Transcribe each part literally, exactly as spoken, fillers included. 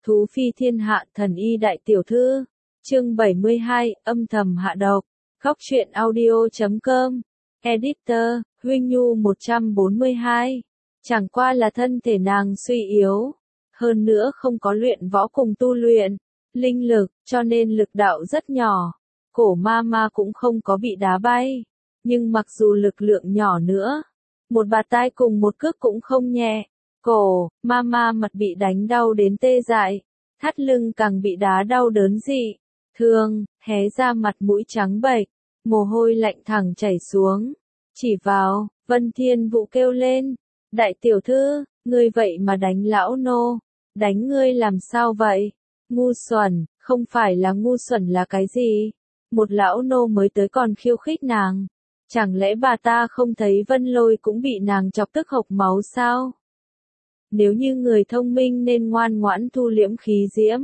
Thú phi thiên hạ thần y đại tiểu thư. Chương bảy mươi hai, âm thầm hạ độc. Góc truyện audio chấm com. Editor, Huynh Nhu một trăm bốn mươi hai. Chẳng qua là thân thể nàng suy yếu. Hơn nữa không có luyện võ cùng tu luyện. Linh lực, cho nên lực đạo rất nhỏ. Cổ ma ma cũng không có bị đá bay. Nhưng mặc dù lực lượng nhỏ nữa. Một bạt tai cùng một cước cũng không nhẹ. Cổ, ma ma mặt bị đánh đau đến tê dại. Thắt lưng càng bị đá đau đớn dị. Thương, hé ra mặt mũi trắng bệch. Mồ hôi lạnh thẳng chảy xuống. Chỉ vào, Vân Thiên Vũ kêu lên. Đại tiểu thư, ngươi vậy mà đánh lão nô. Đánh ngươi làm sao vậy? Ngu xuẩn, không phải là ngu xuẩn là cái gì? Một lão nô mới tới còn khiêu khích nàng. Chẳng lẽ bà ta không thấy Vân Lôi cũng bị nàng chọc tức hộc máu sao? Nếu như người thông minh nên ngoan ngoãn thu liễm khí diễm.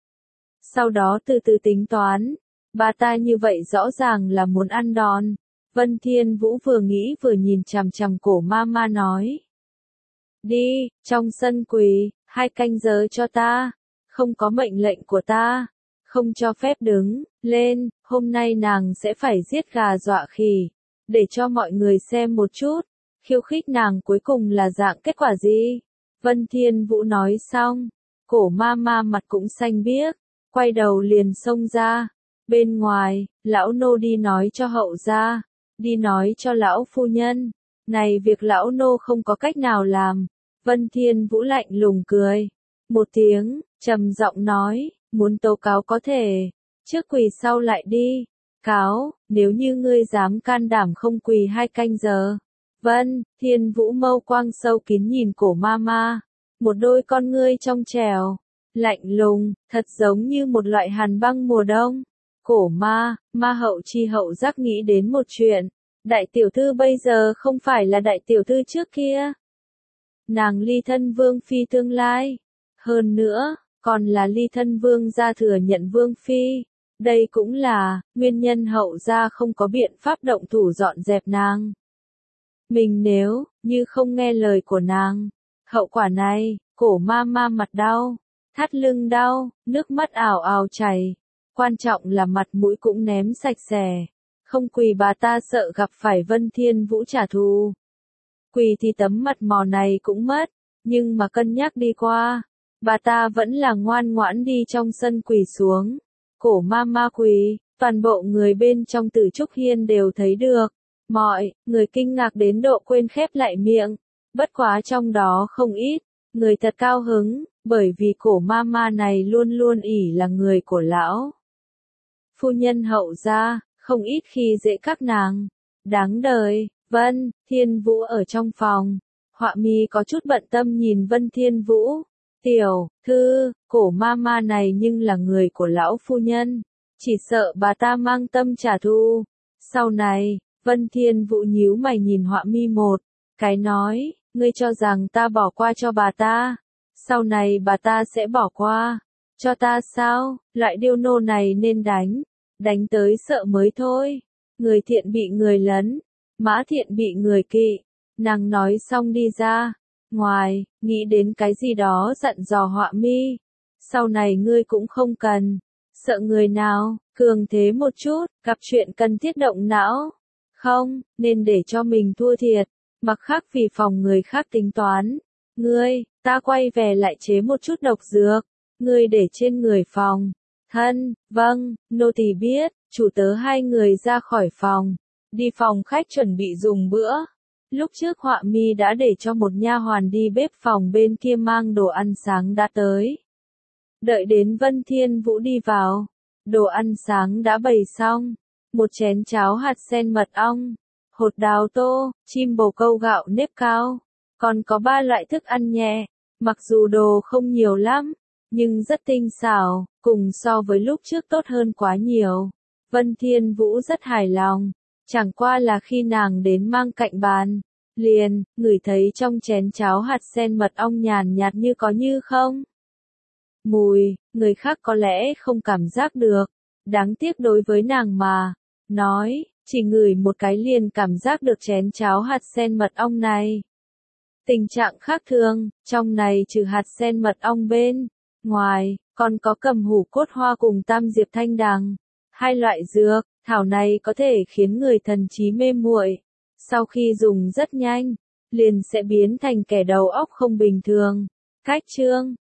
Sau đó từ từ tính toán. Bà ta như vậy rõ ràng là muốn ăn đòn. Vân Thiên Vũ vừa nghĩ vừa nhìn chằm chằm cổ ma ma nói. Đi, trong sân quỳ, hai canh giờ cho ta. Không có mệnh lệnh của ta. Không cho phép đứng, lên, hôm nay nàng sẽ phải giết gà dọa khỉ. Để cho mọi người xem một chút. Khiêu khích nàng cuối cùng là dạng kết quả gì? Vân Thiên Vũ nói xong. Cổ ma ma mặt cũng xanh biếc. Quay đầu liền xông ra. Bên ngoài, lão nô đi nói cho hậu gia. Đi nói cho lão phu nhân. Này việc lão nô không có cách nào làm. Vân Thiên Vũ lạnh lùng cười. Một tiếng, trầm giọng nói. Muốn tố cáo có thể. Trước quỳ sau lại đi. Cáo, nếu như ngươi dám can đảm không quỳ hai canh giờ. Vân, Thiên Vũ mâu quang sâu kín nhìn cổ ma ma. Một đôi con ngươi trong trẻo. Lạnh lùng, thật giống như một loại hàn băng mùa đông. Cổ ma, ma hậu chi hậu giác nghĩ đến một chuyện. Đại tiểu thư bây giờ không phải là đại tiểu thư trước kia. Nàng ly thân vương phi tương lai. Hơn nữa, còn là ly thân vương gia thừa nhận vương phi. Đây cũng là, nguyên nhân hậu gia không có biện pháp động thủ dọn dẹp nàng. Mình nếu, như không nghe lời của nàng. Hậu quả này, cổ ma ma mặt đau. Thắt lưng đau, nước mắt ảo ảo chảy. Quan trọng là mặt mũi cũng ném sạch sẽ. Không quỳ bà ta sợ gặp phải Vân Thiên Vũ trả thù. Quỳ thì tấm mặt mò này cũng mất. Nhưng mà cân nhắc đi qua. Bà ta vẫn là ngoan ngoãn đi trong sân quỳ xuống. Cổ ma ma quỳ, toàn bộ người bên trong Tử Trúc Hiên đều thấy được. Mọi người kinh ngạc đến độ quên khép lại miệng. Bất quá trong đó không ít. Người thật cao hứng, bởi vì cổ ma ma này luôn luôn ỷ là người của lão. Phu nhân hậu gia, không ít khi dễ các nàng. Đáng đời, Vân, Thiên Vũ ở trong phòng. Họa mi có chút bận tâm nhìn Vân Thiên Vũ. Tiểu, thư, cổ ma ma này nhưng là người của lão phu nhân. Chỉ sợ bà ta mang tâm trả thù. Sau này, Vân Thiên Vũ nhíu mày nhìn họa mi một. Cái nói, ngươi cho rằng ta bỏ qua cho bà ta. Sau này bà ta sẽ bỏ qua. Cho ta sao, loại điêu nô này nên đánh. Đánh tới sợ mới thôi. Người thiện bị người lấn. Mã thiện bị người kỵ. Nàng nói xong đi ra. Ngoài, nghĩ đến cái gì đó dặn dò họa mi. Sau này ngươi cũng không cần. Sợ người nào, cường thế một chút, gặp chuyện cần thiết động não. Không, nên để cho mình thua thiệt. Mặc khác vì phòng người khác tính toán. Ngươi, ta quay về lại chế một chút độc dược. Ngươi để trên người phòng. Thân, vâng, nô tỳ biết, chủ tớ hai người ra khỏi phòng. Đi phòng khách chuẩn bị dùng bữa. Lúc trước họa mi đã để cho một nha hoàn đi bếp phòng bên kia mang đồ ăn sáng đã tới. Đợi đến Vân Thiên Vũ đi vào. Đồ ăn sáng đã bày xong. Một chén cháo hạt sen mật ong. Hột đào tô, chim bồ câu gạo nếp cao. Còn có ba loại thức ăn nhẹ. Mặc dù đồ không nhiều lắm. Nhưng rất tinh xảo. Cùng so với lúc trước tốt hơn quá nhiều. Vân Thiên Vũ rất hài lòng. Chẳng qua là khi nàng đến mang cạnh bàn. Liền, ngửi thấy trong chén cháo hạt sen mật ong nhàn nhạt như có như không. Mùi, người khác có lẽ không cảm giác được. Đáng tiếc đối với nàng mà. Nói, chỉ ngửi một cái liền cảm giác được chén cháo hạt sen mật ong này. Tình trạng khác thường, trong này trừ hạt sen mật ong bên. Ngoài, còn có cầm hủ cốt hoa cùng tam diệp thanh đằng. Hai loại dược, thảo này có thể khiến người thần trí mê muội. Sau khi dùng rất nhanh, liền sẽ biến thành kẻ đầu óc không bình thường. Cách chương